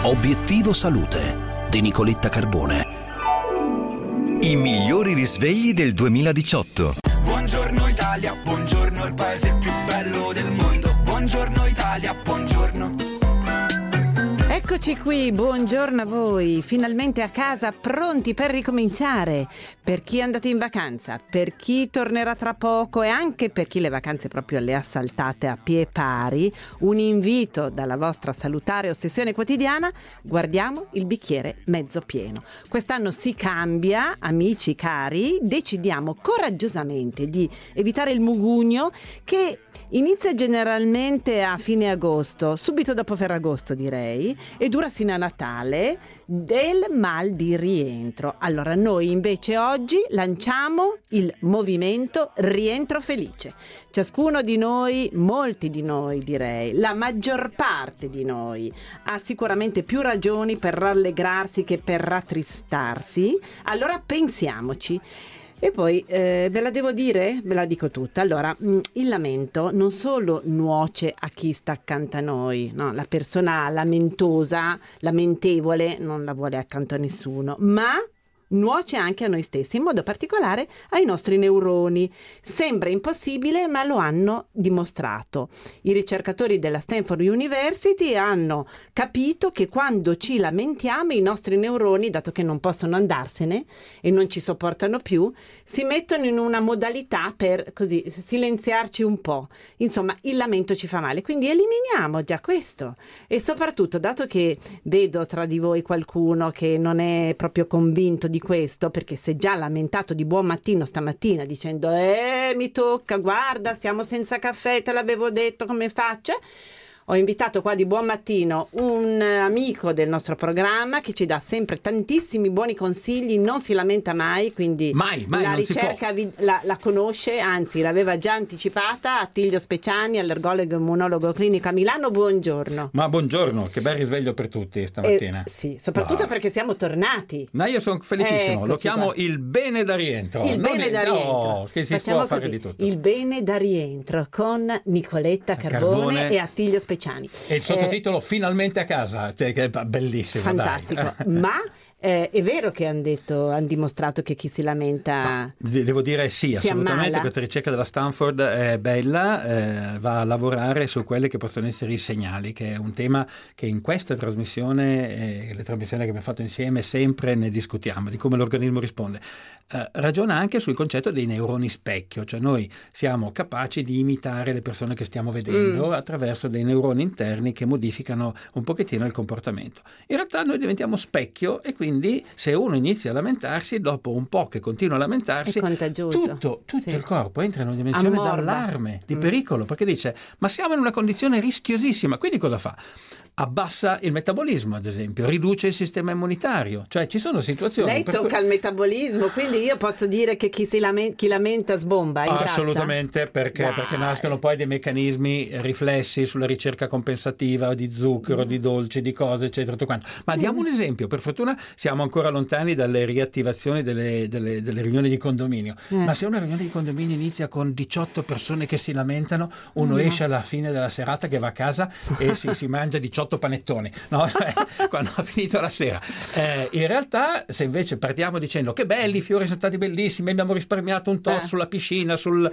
Obiettivo Salute di Nicoletta Carbone. I migliori risvegli del 2018. Buongiorno Italia, buongiorno il paese più bello del mondo. Buongiorno Italia, buongiorno. Eccoci qui, buongiorno a voi, finalmente a casa, pronti per ricominciare. Per chi è andato in vacanza, per chi tornerà tra poco e anche per chi le vacanze proprio le ha saltate a pie pari, un invito dalla vostra salutare ossessione quotidiana: guardiamo il bicchiere mezzo pieno. Quest'anno si cambia, amici cari, decidiamo coraggiosamente di evitare il mugugno che inizia generalmente a fine agosto, subito dopo Ferragosto direi, e dura fino a Natale, del mal di rientro. Allora noi invece oggi lanciamo il movimento Rientro Felice. Ciascuno di noi, molti di noi direi, la maggior parte di noi ha sicuramente più ragioni per rallegrarsi che per rattristarsi. Allora pensiamoci. E poi ve la devo dire? Ve la dico tutta. Allora, il lamento non solo nuoce a chi sta accanto a noi, no? La persona lamentosa, lamentevole, non la vuole accanto a nessuno, ma nuoce anche a noi stessi, in modo particolare ai nostri neuroni. Sembra impossibile, ma lo hanno dimostrato. I ricercatori della Stanford University hanno capito che quando ci lamentiamo i nostri neuroni, dato che non possono andarsene e non ci sopportano più, si mettono in una modalità per così silenziarci un po'. Insomma, il lamento ci fa male, quindi eliminiamo già questo. E soprattutto, dato che vedo tra di voi qualcuno che non è proprio convinto di questo, perché si è già lamentato di buon mattino stamattina dicendo mi tocca, guarda, siamo senza caffè, te l'avevo detto, come faccio? Ho invitato qua di buon mattino un amico del nostro programma che ci dà sempre tantissimi buoni consigli, non si lamenta mai, quindi mai la ricerca la conosce, anzi l'aveva già anticipata. Attilio Speciani, allergologo e immunologo clinico a Milano, buongiorno. Ma buongiorno, che bel risveglio per tutti stamattina. Sì, soprattutto perché siamo tornati. No, io sono felicissimo, Eccoci lo chiamo qua. Il bene da rientro. Il bene da rientro. Che si Facciamo può fare così, di tutto. Il bene da rientro con Nicoletta Carbone e Attilio Speciani. E il sottotitolo Finalmente a casa, cioè, che è bellissimo. Fantastico. Dai. Ma è vero che hanno dimostrato che chi si lamenta devo dire sì, assolutamente ammala. Questa ricerca della Stanford è bella, va a lavorare su quelli che possono essere i segnali, che è un tema che in questa trasmissione, le trasmissioni che abbiamo fatto insieme, sempre ne discutiamo, di come l'organismo risponde. Ragiona anche sul concetto dei neuroni specchio, cioè noi siamo capaci di imitare le persone che stiamo vedendo attraverso dei neuroni interni che modificano un pochettino il comportamento. In realtà noi diventiamo specchio e quindi se uno inizia a lamentarsi, dopo un po' che continua a lamentarsi, è contagioso. tutto Sì. il corpo entra in una dimensione Ammorba. d'allarme, di pericolo, perché dice ma siamo in una condizione rischiosissima, quindi cosa fa? Abbassa il metabolismo, ad esempio, riduce il sistema immunitario, cioè ci sono situazioni. Lei tocca il metabolismo, quindi io posso dire che chi lamenta sbomba, ingrassa? Assolutamente, perché nascono poi dei meccanismi riflessi sulla ricerca compensativa di zucchero, di dolci, di cose, eccetera, tutto quanto. Ma diamo un esempio, per fortuna siamo ancora lontani dalle riattivazioni delle riunioni di condominio, ma se una riunione di condominio inizia con 18 persone che si lamentano, uno esce alla fine della serata che va a casa e si mangia 18 panettoni, no? Quando ha finito la sera. In realtà, se invece partiamo dicendo che belli, i fiori sono stati bellissimi, abbiamo risparmiato un tot sulla piscina, sulla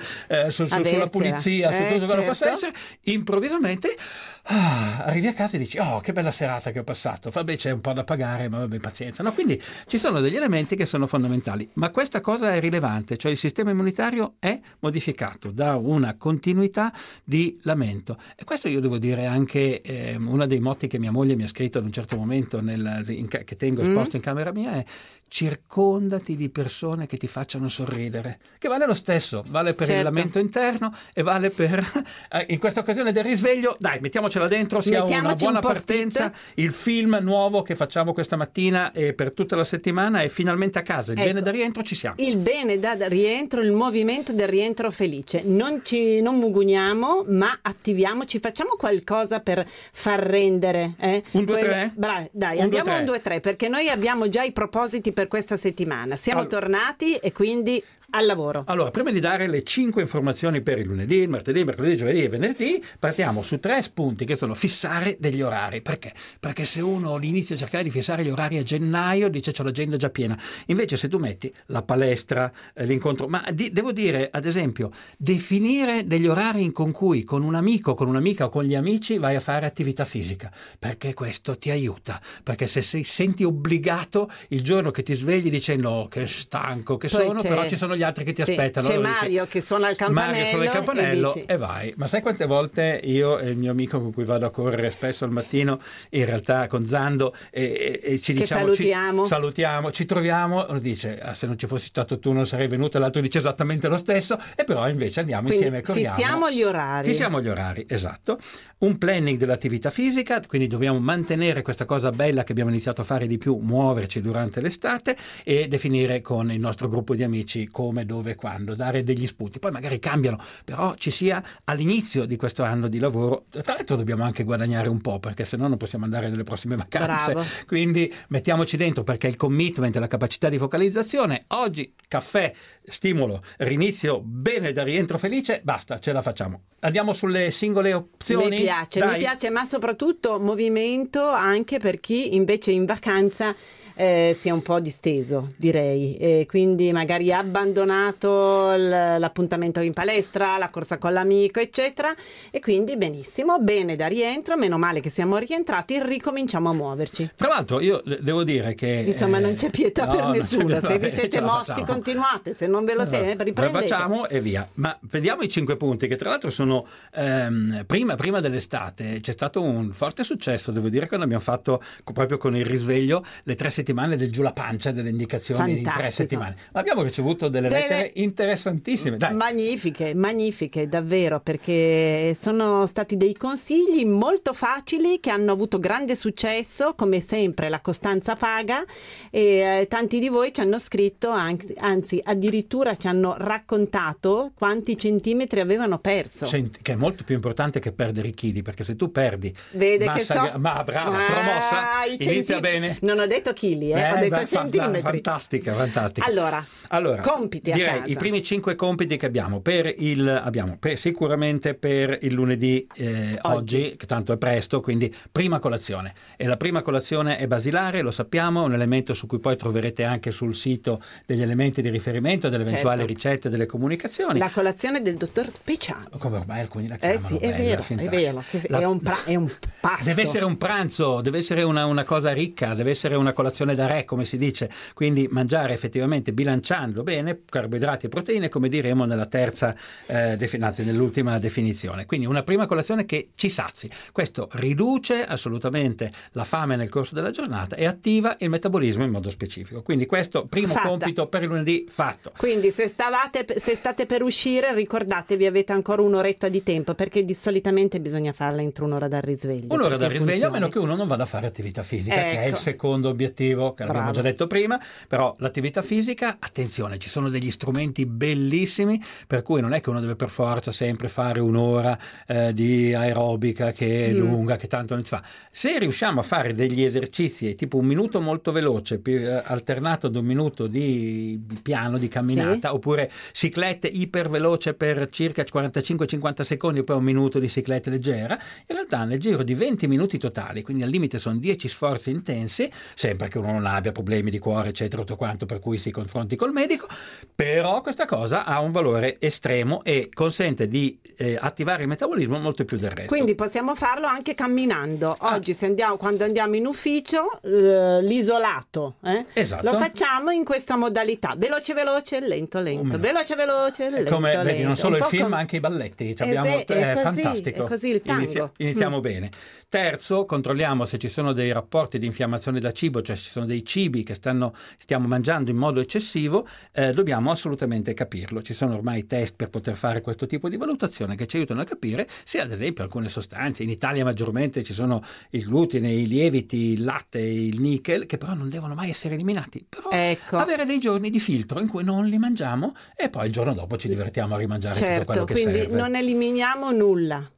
pulizia, su tutto quello che possa essere, improvvisamente arrivi a casa e dici che bella serata che ho passato, vabbè c'è un po' da pagare, ma vabbè pazienza, no? Quindi ci sono degli elementi che sono fondamentali, ma questa cosa è rilevante, cioè il sistema immunitario è modificato da una continuità di lamento, e questo io devo dire anche uno dei motti che mia moglie mi ha scritto ad un certo momento che tengo esposto in camera mia è: circondati di persone che ti facciano sorridere, che vale lo stesso, vale per il lamento interno e vale per in questa occasione del risveglio, dai, mettiamocela dentro, sia una buona partenza. Il film nuovo che facciamo questa mattina e per tutta la settimana è Finalmente a casa, il bene da rientro, ci siamo. Il bene da rientro, il movimento del rientro felice. Non mugugniamo, ma attiviamoci, facciamo qualcosa per far rendere. 1, 2, 3? Dai, andiamo a 1, 2, 3, perché noi abbiamo già i propositi per questa settimana. Siamo tornati e quindi Al lavoro. Allora, prima di dare le 5 informazioni per il lunedì, il martedì, il mercoledì, il giovedì e venerdì, partiamo su 3 spunti che sono fissare degli orari. Perché? Perché se uno inizia a cercare di fissare gli orari a gennaio, dice c'ho l'agenda già piena. Invece se tu metti la palestra, l'incontro, ma devo dire, ad esempio, definire degli orari con cui con un amico, con un'amica o con gli amici vai a fare attività fisica, perché questo ti aiuta. Perché se senti obbligato il giorno che ti svegli dicendo oh, che stanco che sono, però ci sono gli altri che ti aspettano. C'è allora Mario dici, che suona il campanello, e vai. Ma sai quante volte io e il mio amico con cui vado a correre spesso al mattino, in realtà con Zando, e ci diciamo salutiamo, ci troviamo, uno dice se non ci fossi stato tu non sarei venuto, l'altro dice esattamente lo stesso, e però invece andiamo insieme e corriamo. Fissiamo gli orari, esatto. Un planning dell'attività fisica, quindi dobbiamo mantenere questa cosa bella che abbiamo iniziato a fare di più, muoverci durante l'estate, e definire con il nostro gruppo di amici come, dove, quando, dare degli spunti. Poi magari cambiano, però ci sia all'inizio di questo anno di lavoro. Tra l'altro dobbiamo anche guadagnare un po', perché se no non possiamo andare nelle prossime vacanze. Bravo. Quindi mettiamoci dentro, perché il commitment e la capacità di focalizzazione, oggi caffè, stimolo, rinizio bene da rientro felice, basta, ce la facciamo. Andiamo sulle singole opzioni. Mi piace, ma soprattutto movimento anche per chi invece in vacanza si è un po' disteso, direi, quindi magari ha abbandonato l'appuntamento in palestra, la corsa con l'amico, eccetera, e quindi benissimo, bene da rientro, meno male che siamo rientrati, ricominciamo a muoverci. Tra l'altro io devo dire che insomma non c'è pietà per nessuno, se vi siete mossi continuate, se non ve lo siete riprendete. Lo facciamo e via. Ma vediamo i 5 punti che tra l'altro sono prima dell'estate c'è stato un forte successo, devo dire, quando abbiamo fatto proprio con il risveglio le 3 settimane del giù la pancia, delle indicazioni in 3 settimane. Ma abbiamo ricevuto delle lettere interessantissime. Dai. Magnifiche davvero, perché sono stati dei consigli molto facili che hanno avuto grande successo, come sempre la costanza paga, e tanti di voi ci hanno scritto, anzi addirittura ci hanno raccontato quanti centimetri avevano perso. Che è molto più importante che perdere i chili, perché se tu perdi promossa, inizia bene. Non ho detto chili, ho detto centimetri. Fantastica. Allora, compiti a direi casa. i primi 5 compiti che abbiamo sicuramente per il lunedì oggi, che tanto è presto, quindi prima colazione. E la prima colazione è basilare, lo sappiamo, è un elemento su cui poi troverete anche sul sito degli elementi di riferimento, delle eventuali ricette, delle comunicazioni. La colazione del dottor Speciano. Come ormai alcuni la chiamano. Sì, è vero, è un pasto. Deve essere un pranzo, deve essere una cosa ricca, deve essere una colazione da re, come si dice, quindi mangiare effettivamente bilanciando bene carboidrati e proteine, come diremo nella terza nell'ultima definizione. Quindi una prima colazione che ci sazi. Questo riduce assolutamente la fame nel corso della giornata e attiva il metabolismo in modo specifico. Quindi questo primo compito per il lunedì fatto. Quindi se state per uscire, ricordatevi, avete ancora un'oretta di tempo, perché solitamente bisogna farla entro un'ora dal risveglio. Un'ora dal risveglio, a meno che uno non vada a fare attività fisica, che è il secondo obiettivo, che abbiamo già detto prima. Però l'attività fisica, attenzione, ci sono degli strumenti bellissimi, per cui non è che uno deve per forza sempre fare un'ora di aerobica che è lunga, che tanto non si fa. Se riusciamo a fare degli esercizi tipo un minuto molto veloce alternato ad un minuto di piano, di camminata, oppure ciclette iperveloce per circa 45-50 secondi e poi un minuto di ciclette leggera, in realtà nel giro di 20 minuti totali, quindi al limite sono 10 sforzi intensi, sempre che uno non abbia problemi di cuore eccetera, tutto quanto, per cui si confronti col medico, però questa cosa ha un valore estremo e consente di attivare il metabolismo molto più del resto. Quindi possiamo farlo anche camminando. Oggi quando andiamo in ufficio, l'isolato, esatto, lo facciamo in questa modalità: veloce, lento, veloce, lento, come vedi, non solo il film ma ma anche i balletti è fantastico. È così il tango. Iniziamo bene. Terzo, controlliamo se ci sono dei rapporti di infiammazione da cibo, cioè ci sono dei cibi che stiamo mangiando in modo eccessivo, dobbiamo assolutamente capirlo. Ci sono ormai test per poter fare questo tipo di valutazione che ci aiutano a capire se ad esempio alcune sostanze, in Italia maggiormente ci sono il glutine, i lieviti, il latte, il nickel, che però non devono mai essere eliminati, però avere dei giorni di filtro in cui non li mangiamo e poi il giorno dopo ci divertiamo a rimangiare tutto quello che serve. Quindi non eliminiamo nulla.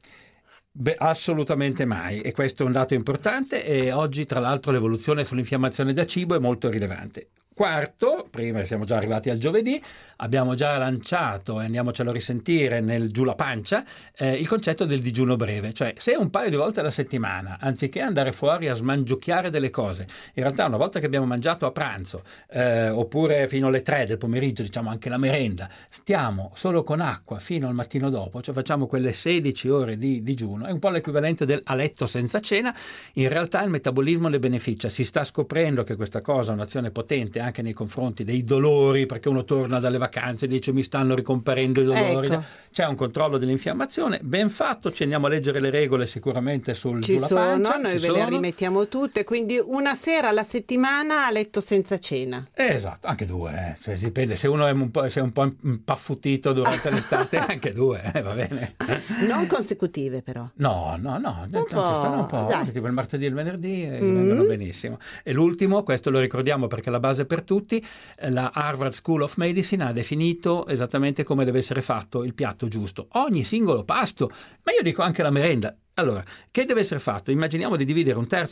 Assolutamente mai, e questo è un dato importante, e oggi tra l'altro l'evoluzione sull'infiammazione da cibo è molto rilevante. quarto, prima siamo già arrivati al giovedì, abbiamo già lanciato, e andiamocelo a risentire nel Giù la pancia, il concetto del digiuno breve, cioè se un paio di volte alla settimana, anziché andare fuori a smangiucchiare delle cose, in realtà una volta che abbiamo mangiato a pranzo, oppure fino alle 3 del pomeriggio, diciamo anche la merenda, stiamo solo con acqua fino al mattino dopo, cioè facciamo quelle 16 ore di digiuno, è un po' l'equivalente del a letto senza cena. In realtà il metabolismo ne beneficia, si sta scoprendo che questa cosa è un'azione potente anche nei confronti dei dolori, perché uno torna dalle vacanze e dice mi stanno ricomparendo i dolori, ecco. C'è un controllo dell'infiammazione ben fatto, ci andiamo a leggere le regole sicuramente sul Ci sulla sono, pancia, noi ci ve le sono. rimettiamo tutte, quindi una sera alla settimana a letto senza cena. Esatto, anche due, dipende, se uno è un po' impaffutito durante l'estate, anche due, va bene. Non consecutive però. No, ci stanno un po', dai. tipo il martedì e il venerdì vengono benissimo. E l'ultimo, questo lo ricordiamo perché è la base per tutti, la Harvard School of Medicine ha definito esattamente come deve essere fatto il piatto giusto. Ogni singolo pasto, ma io dico anche la merenda. Allora, che deve essere fatto? Immaginiamo di dividere un terzo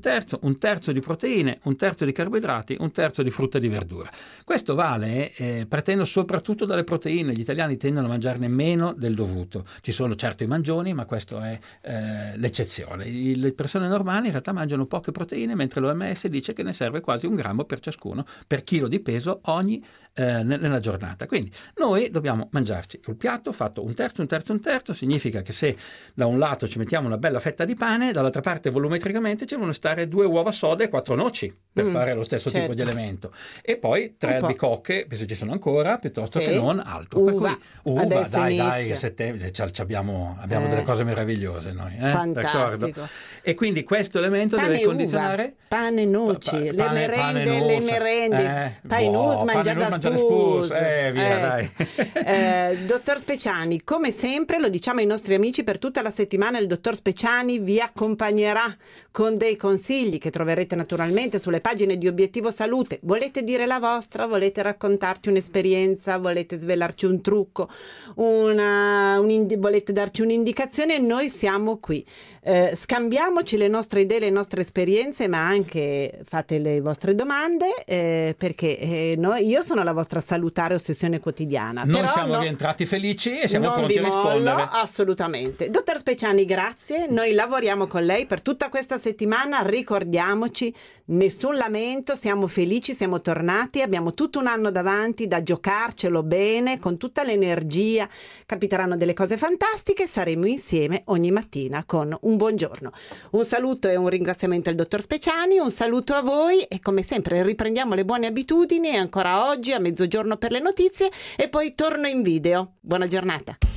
di proteine, un terzo di carboidrati, un terzo di frutta e di verdura. Questo vale partendo soprattutto dalle proteine. Gli italiani tendono a mangiarne meno del dovuto. Ci sono certo i mangioni, ma questo è l'eccezione. Le persone normali in realtà mangiano poche proteine, mentre l'OMS dice che ne serve quasi 1 grammo per ciascuno, per chilo di peso nella giornata. Quindi noi dobbiamo mangiarci il piatto fatto un terzo, significa che se da un lato ci mettiamo una bella fetta di pane, dall'altra parte volumetricamente ci devono stare 2 uova sode e 4 noci per fare lo stesso tipo di elemento, e poi 3 albicocche, se ci sono ancora, piuttosto che non altro. Uva, dai, settembre abbiamo delle cose meravigliose noi, fantastico. D'accordo? E quindi questo elemento deve condizionare pane, noci, le merende, painus mangiare da spus. Via, dai. Dottor Speciani, come sempre lo diciamo ai nostri amici, per tutta la settimana il dottor Speciani vi accompagnerà con dei consigli che troverete naturalmente sulle pagine di Obiettivo Salute. Volete dire la vostra? Volete raccontarci un'esperienza? Volete svelarci un trucco? Volete darci un'indicazione? Noi siamo qui. Scambiamoci le nostre idee, le nostre esperienze, ma anche fate le vostre domande, perché io sono la vostra salutare ossessione quotidiana. Noi però siamo rientrati felici e siamo pronti a rispondere. Assolutamente. Dottor Speciani, grazie. Noi lavoriamo con lei per tutta questa settimana. Ricordiamoci, nessun lamento, siamo felici, siamo tornati, abbiamo tutto un anno davanti da giocarcelo bene, con tutta l'energia. Capiteranno delle cose fantastiche, saremo insieme ogni mattina con un buongiorno. Un saluto e un ringraziamento al dottor Speciani, un saluto a voi e come sempre riprendiamo le buone abitudini ancora oggi a mezzogiorno per le notizie e poi torno in video. Buona giornata.